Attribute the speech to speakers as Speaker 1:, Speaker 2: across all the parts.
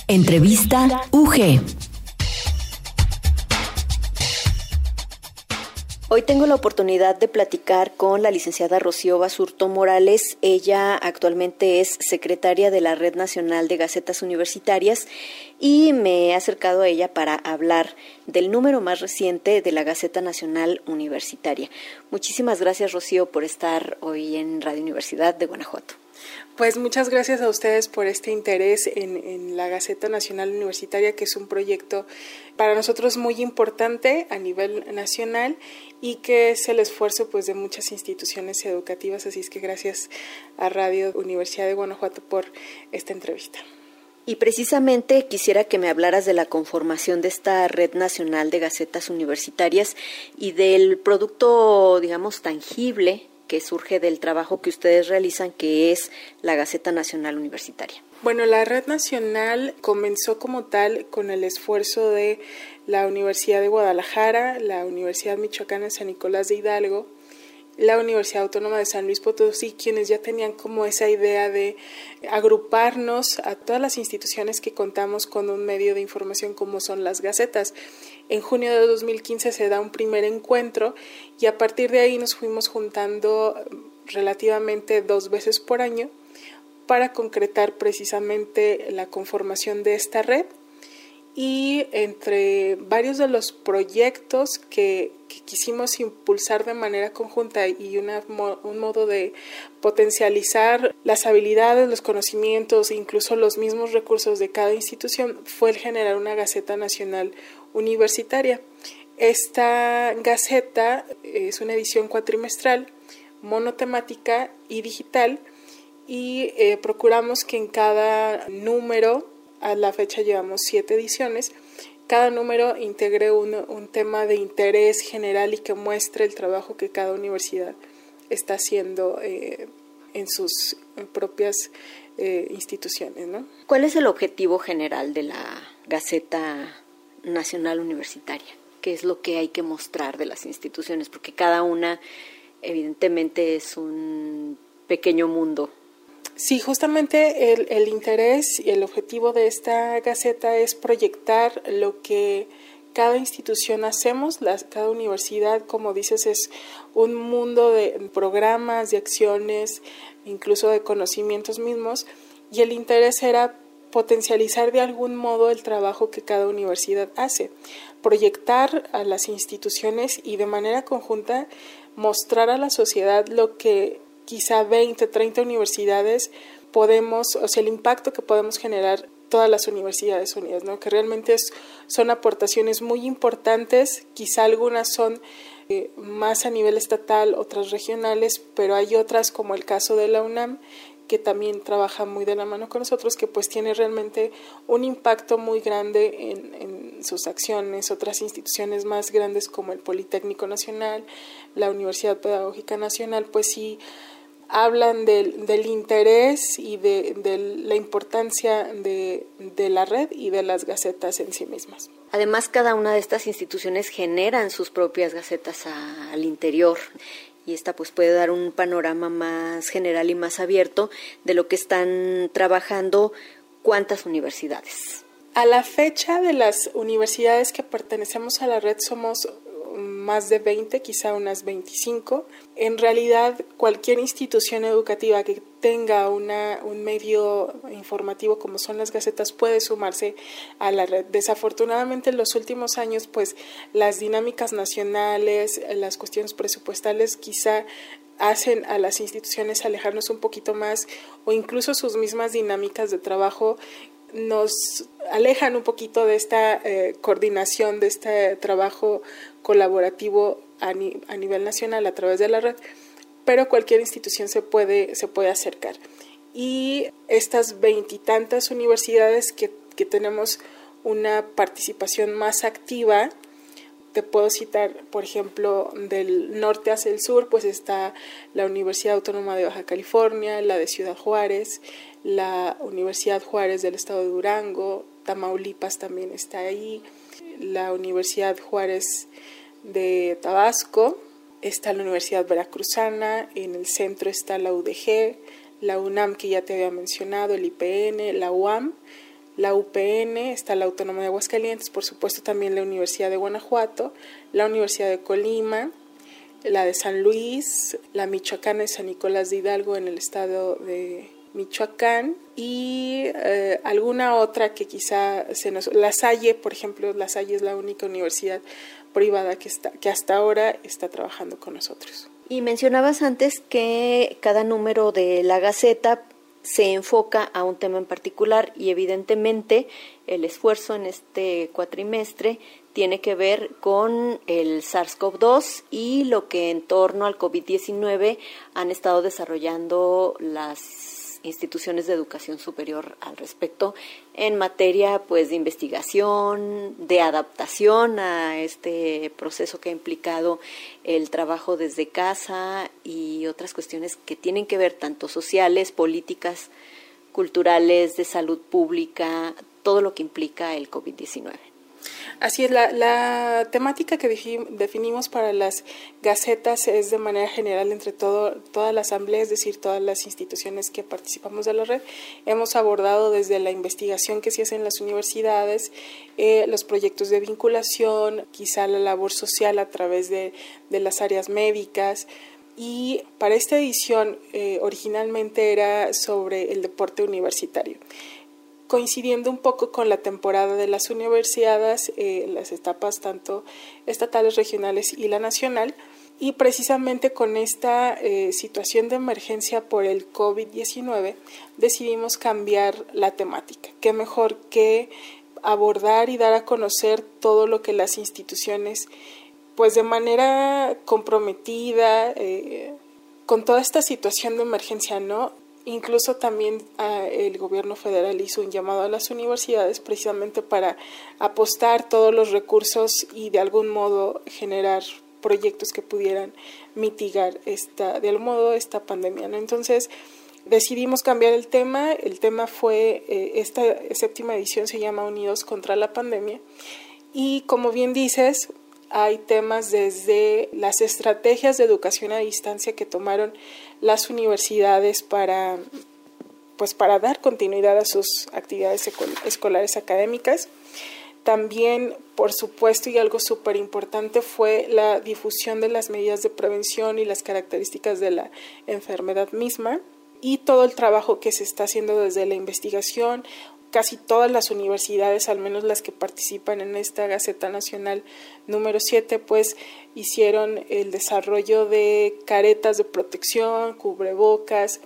Speaker 1: Entrevista UG. Hoy tengo la oportunidad de platicar con la licenciada Rocío Basurto Morales. Ella actualmente es secretaria de la Red Nacional de Gacetas Universitarias y me he acercado a ella para hablar del número más reciente de la Gaceta Nacional Universitaria. Muchísimas gracias, Rocío, por estar hoy en Radio Universidad de Guanajuato.
Speaker 2: Pues muchas gracias a ustedes por este interés en la Gaceta Nacional Universitaria, que es un proyecto para nosotros muy importante a nivel nacional y que es el esfuerzo pues de muchas instituciones educativas, así es que gracias a Radio Universidad de Guanajuato por esta entrevista.
Speaker 1: Y precisamente quisiera que me hablaras de la conformación de esta Red Nacional de Gacetas Universitarias y del producto, digamos, tangible que surge del trabajo que ustedes realizan, que es la Gaceta Nacional Universitaria.
Speaker 2: Bueno, la Red Nacional comenzó como tal con el esfuerzo de la Universidad de Guadalajara, la Universidad Michoacana de San Nicolás de Hidalgo, la Universidad Autónoma de San Luis Potosí, quienes ya tenían como esa idea de agruparnos a todas las instituciones que contamos con un medio de información como son las gacetas. En junio de 2015 se da un primer encuentro y a partir de ahí nos fuimos juntando relativamente 2 veces por año para concretar precisamente la conformación de esta red. Y entre varios de los proyectos que quisimos impulsar de manera conjunta y un modo de potencializar las habilidades, los conocimientos e incluso los mismos recursos de cada institución fue el generar una Gaceta Nacional Universitaria. Esta Gaceta es una edición cuatrimestral, monotemática y digital y procuramos que en cada número, a la fecha llevamos 7 ediciones, cada número integre un tema de interés general y que muestre el trabajo que cada universidad está haciendo en sus propias instituciones, ¿no?
Speaker 1: ¿Cuál es el objetivo general de la Gaceta Nacional Universitaria? ¿Qué es lo que hay que mostrar de las instituciones? Porque cada una evidentemente es un pequeño mundo.
Speaker 2: Sí, justamente el interés y el objetivo de esta Gaceta es proyectar lo que cada institución hacemos. Cada universidad, como dices, es un mundo de programas, de acciones, incluso de conocimientos mismos, y el interés era potencializar de algún modo el trabajo que cada universidad hace, proyectar a las instituciones y de manera conjunta mostrar a la sociedad lo que quizá 20, 30 universidades podemos, o sea, el impacto que podemos generar todas las universidades unidas, ¿no? Que realmente son aportaciones muy importantes, quizá algunas son más a nivel estatal, otras regionales, pero hay otras como el caso de la UNAM, que también trabaja muy de la mano con nosotros, que pues tiene realmente un impacto muy grande en sus acciones. Otras instituciones más grandes como el Politécnico Nacional, la Universidad Pedagógica Nacional, pues sí hablan del interés y de la importancia de la red y de las gacetas en sí mismas.
Speaker 1: Además, cada una de estas instituciones generan sus propias gacetas al interior y esta pues puede dar un panorama más general y más abierto de lo que están trabajando. ¿Cuántas universidades?
Speaker 2: A la fecha de las universidades que pertenecemos a la red somos más de 20, quizá unas 25. En realidad, cualquier institución educativa que tenga un medio informativo como son las gacetas puede sumarse a la red. Desafortunadamente, en los últimos años, pues las dinámicas nacionales, las cuestiones presupuestales quizá hacen a las instituciones alejarnos un poquito más, o incluso sus mismas dinámicas de trabajo nos alejan un poquito de esta coordinación, de este trabajo colaborativo a nivel nacional a través de la red, pero cualquier institución se puede acercar. Y estas 20 y tantas universidades que tenemos una participación más activa, te puedo citar, por ejemplo, del norte hacia el sur, pues está la Universidad Autónoma de Baja California, la de Ciudad Juárez, la Universidad Juárez del estado de Durango, Tamaulipas también está ahí, la Universidad Juárez de Tabasco, está la Universidad Veracruzana, en el centro está la UDG, la UNAM que ya te había mencionado, el IPN, la UAM, la UPN, está la Autónoma de Aguascalientes, por supuesto también la Universidad de Guanajuato, la Universidad de Colima, la de San Luis, la Michoacana de San Nicolás de Hidalgo en el estado de Michoacán y alguna otra que quizá La Salle, por ejemplo. La Salle es la única universidad privada que hasta ahora está trabajando con nosotros.
Speaker 1: Y mencionabas antes que cada número de la Gaceta se enfoca a un tema en particular y evidentemente el esfuerzo en este cuatrimestre tiene que ver con el SARS-CoV-2 y lo que en torno al COVID-19 han estado desarrollando las instituciones de educación superior al respecto en materia pues de investigación, de adaptación a este proceso que ha implicado el trabajo desde casa y otras cuestiones que tienen que ver tanto sociales, políticas, culturales, de salud pública, todo lo que implica el COVID-19.
Speaker 2: Así es, la temática que definimos para las gacetas es de manera general entre toda la asamblea, es decir, todas las instituciones que participamos de la red. Hemos abordado desde la investigación que se hace en las universidades, los proyectos de vinculación, quizá la labor social a través de las áreas médicas. Y para esta edición originalmente era sobre el deporte universitario, coincidiendo un poco con la temporada de las universidades, las etapas tanto estatales, regionales y la nacional, y precisamente con esta situación de emergencia por el COVID-19 decidimos cambiar la temática. Qué mejor que abordar y dar a conocer todo lo que las instituciones, pues de manera comprometida, con toda esta situación de emergencia, ¿no? Incluso también el gobierno federal hizo un llamado a las universidades precisamente para apostar todos los recursos y de algún modo generar proyectos que pudieran mitigar de algún modo esta pandemia, ¿no? Entonces decidimos cambiar el tema. El tema fue, esta 7ª edición se llama Unidos contra la Pandemia y como bien dices, hay temas desde las estrategias de educación a distancia que tomaron las universidades para dar continuidad a sus actividades escolares académicas. También, por supuesto, y algo súper importante fue la difusión de las medidas de prevención y las características de la enfermedad misma y todo el trabajo que se está haciendo desde la investigación. Casi todas las universidades, al menos las que participan en esta Gaceta Nacional número 7, pues hicieron el desarrollo de caretas de protección, cubrebocas,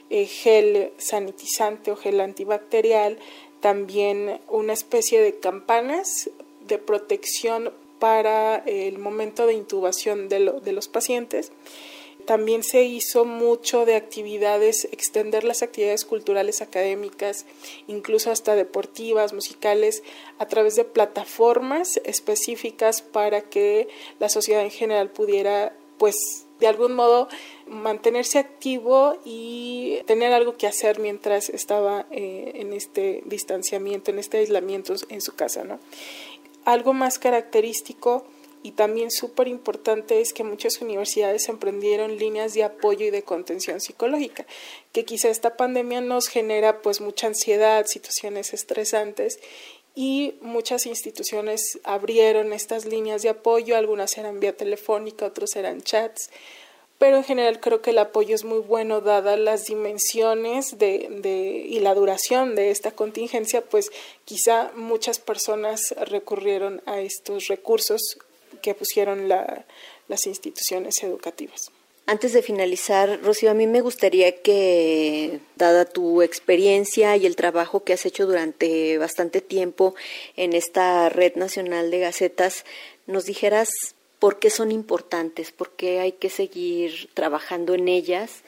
Speaker 2: gel sanitizante o gel antibacterial, también una especie de campanas de protección para el momento de intubación de los pacientes. También se hizo mucho de actividades, extender las actividades culturales académicas, incluso hasta deportivas, musicales, a través de plataformas específicas para que la sociedad en general pudiera, pues, de algún modo mantenerse activo y tener algo que hacer mientras estaba en este distanciamiento, en este aislamiento en su casa, ¿no? Algo más característico y también súper importante es que muchas universidades emprendieron líneas de apoyo y de contención psicológica, que quizá esta pandemia nos genera pues mucha ansiedad, situaciones estresantes, y muchas instituciones abrieron estas líneas de apoyo, algunas eran vía telefónica, otros eran chats, pero en general creo que el apoyo es muy bueno dadas las dimensiones y la duración de esta contingencia, pues quizá muchas personas recurrieron a estos recursos que pusieron las instituciones educativas.
Speaker 1: Antes de finalizar, Rocío, a mí me gustaría que, dada tu experiencia y el trabajo que has hecho durante bastante tiempo en esta Red Nacional de Gacetas, nos dijeras por qué son importantes, por qué hay que seguir trabajando en ellas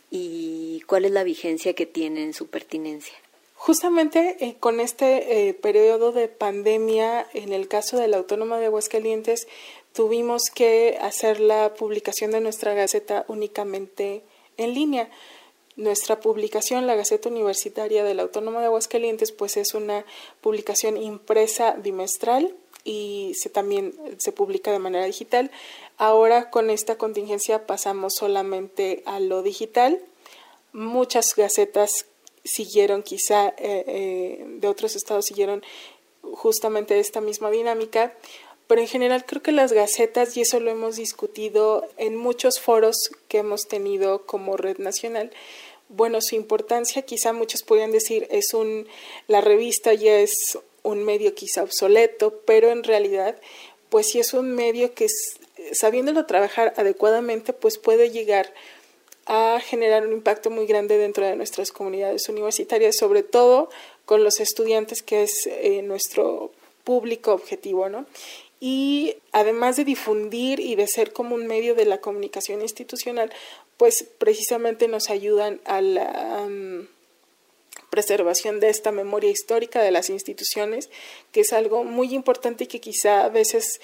Speaker 1: y cuál es la vigencia que tienen, su pertinencia.
Speaker 2: Justamente con este periodo de pandemia, en el caso de la Autónoma de Aguascalientes, tuvimos que hacer la publicación de nuestra Gaceta únicamente en línea. Nuestra publicación, la Gaceta Universitaria de la Autónoma de Aguascalientes, pues es una publicación impresa bimestral y también se publica de manera digital. Ahora con esta contingencia pasamos solamente a lo digital. Muchas gacetas siguieron quizá, de otros estados siguieron justamente esta misma dinámica, pero en general creo que las gacetas, y eso lo hemos discutido en muchos foros que hemos tenido como red nacional, bueno, su importancia quizá muchos podrían decir la revista ya es un medio quizá obsoleto, pero en realidad pues sí es un medio que sabiéndolo trabajar adecuadamente pues puede llegar a generar un impacto muy grande dentro de nuestras comunidades universitarias, sobre todo con los estudiantes, que es nuestro público objetivo, ¿no? Y además de difundir y de ser como un medio de la comunicación institucional, pues precisamente nos ayudan a la preservación de esta memoria histórica de las instituciones, que es algo muy importante y que quizá a veces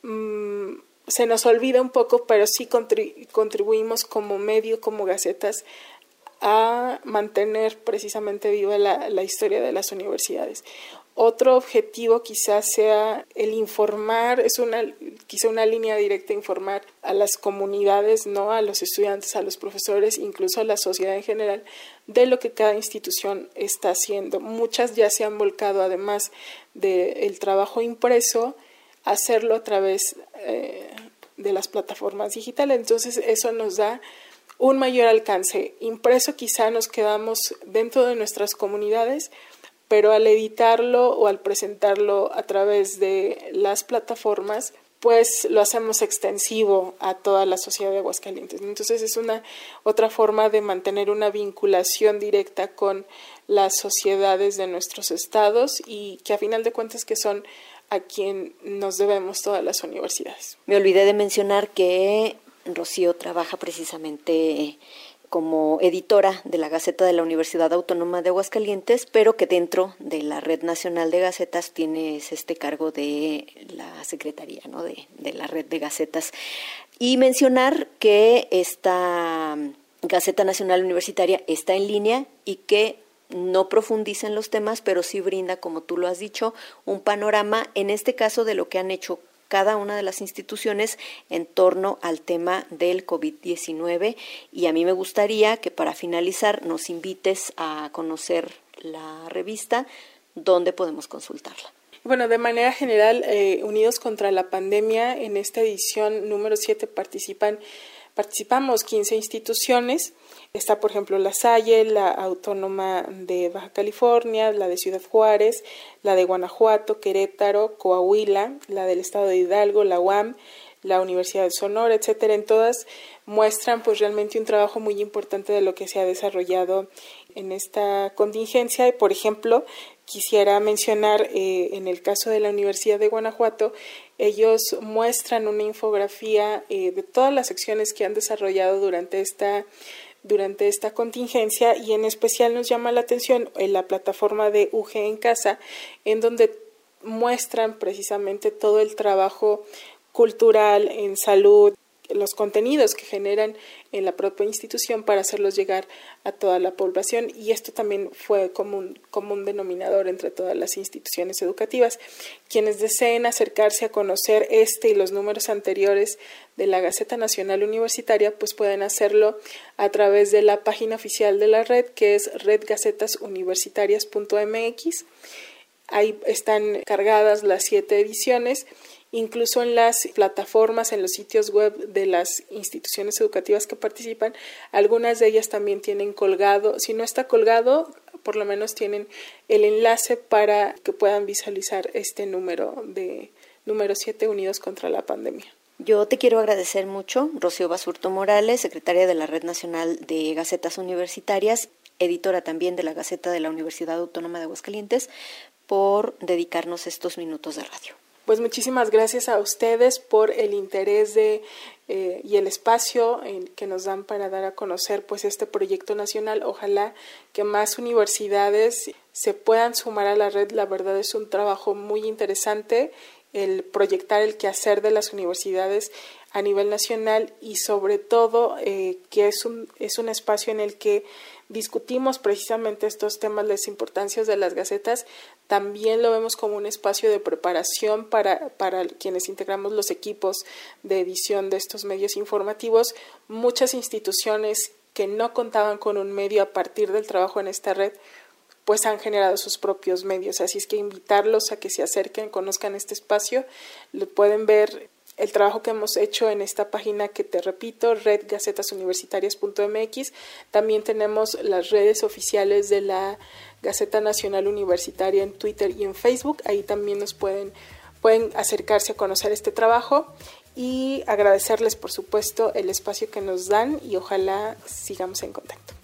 Speaker 2: se nos olvida un poco, pero sí contribuimos como medio, como gacetas, a mantener precisamente viva la historia de las universidades. Otro objetivo quizás sea el informar, quizá una línea directa, informar a las comunidades, ¿no? A los estudiantes, a los profesores, incluso a la sociedad en general, de lo que cada institución está haciendo. Muchas ya se han volcado, además del trabajo impreso, a hacerlo a través de las plataformas digitales. Entonces eso nos da un mayor alcance. Impreso quizá nos quedamos dentro de nuestras comunidades, pero al editarlo o al presentarlo a través de las plataformas, pues lo hacemos extensivo a toda la sociedad de Aguascalientes. Entonces es otra forma de mantener una vinculación directa con las sociedades de nuestros estados y que a final de cuentas que son a quien nos debemos todas las universidades.
Speaker 1: Me olvidé de mencionar que Rocío trabaja precisamente como editora de la Gaceta de la Universidad Autónoma de Aguascalientes, pero que dentro de la Red Nacional de Gacetas tienes este cargo de la Secretaría, ¿no? de la Red de Gacetas. Y mencionar que esta Gaceta Nacional Universitaria está en línea y que no profundiza en los temas, pero sí brinda, como tú lo has dicho, un panorama, en este caso, de lo que han hecho cada una de las instituciones en torno al tema del COVID-19, y a mí me gustaría que para finalizar nos invites a conocer la revista, ¿dónde podemos consultarla?
Speaker 2: Bueno, de manera general, Unidos contra la Pandemia, en esta edición número 7 participamos 15 instituciones. Está, por ejemplo, la Salle, la Autónoma de Baja California, la de Ciudad Juárez, la de Guanajuato, Querétaro, Coahuila, la del Estado de Hidalgo, la UAM, la Universidad de Sonora, etcétera. En todas muestran pues realmente un trabajo muy importante de lo que se ha desarrollado en esta contingencia. Y, por ejemplo, quisiera mencionar en el caso de la Universidad de Guanajuato, ellos muestran una infografía de todas las acciones que han desarrollado durante esta contingencia, y en especial nos llama la atención en la plataforma de UG en Casa, en donde muestran precisamente todo el trabajo cultural, en salud, los contenidos que generan en la propia institución para hacerlos llegar a toda la población, y esto también fue como un denominador entre todas las instituciones educativas. Quienes deseen acercarse a conocer y los números anteriores de la Gaceta Nacional Universitaria, pues pueden hacerlo a través de la página oficial de la red, que es redgacetasuniversitarias.mx. Ahí están cargadas las 7 ediciones. Incluso en las plataformas, en los sitios web de las instituciones educativas que participan, algunas de ellas también tienen colgado, si no está colgado, por lo menos tienen el enlace para que puedan visualizar este número 7, Unidos contra la Pandemia.
Speaker 1: Yo te quiero agradecer mucho, Rocío Basurto Morales, secretaria de la Red Nacional de Gacetas Universitarias, editora también de la Gaceta de la Universidad Autónoma de Aguascalientes, por dedicarnos estos minutos de radio.
Speaker 2: Pues muchísimas gracias a ustedes por el interés y el espacio que nos dan para dar a conocer pues este proyecto nacional. Ojalá que más universidades se puedan sumar a la red. La verdad es un trabajo muy interesante el proyectar el quehacer de las universidades a nivel nacional, y sobre todo que es un espacio en el que discutimos precisamente estos temas, las importancias de las gacetas. También lo vemos como un espacio de preparación para quienes integramos los equipos de edición de estos medios informativos. Muchas instituciones que no contaban con un medio a partir del trabajo en esta red, pues han generado sus propios medios. Así es que invitarlos a que se acerquen, conozcan este espacio. Lo pueden ver el trabajo que hemos hecho en esta página que te repito, redgacetasunversitarias.mx. También tenemos las redes oficiales de la Gaceta Nacional Universitaria en Twitter y en Facebook. Ahí también nos pueden acercarse a conocer este trabajo y agradecerles, por supuesto, el espacio que nos dan y ojalá sigamos en contacto.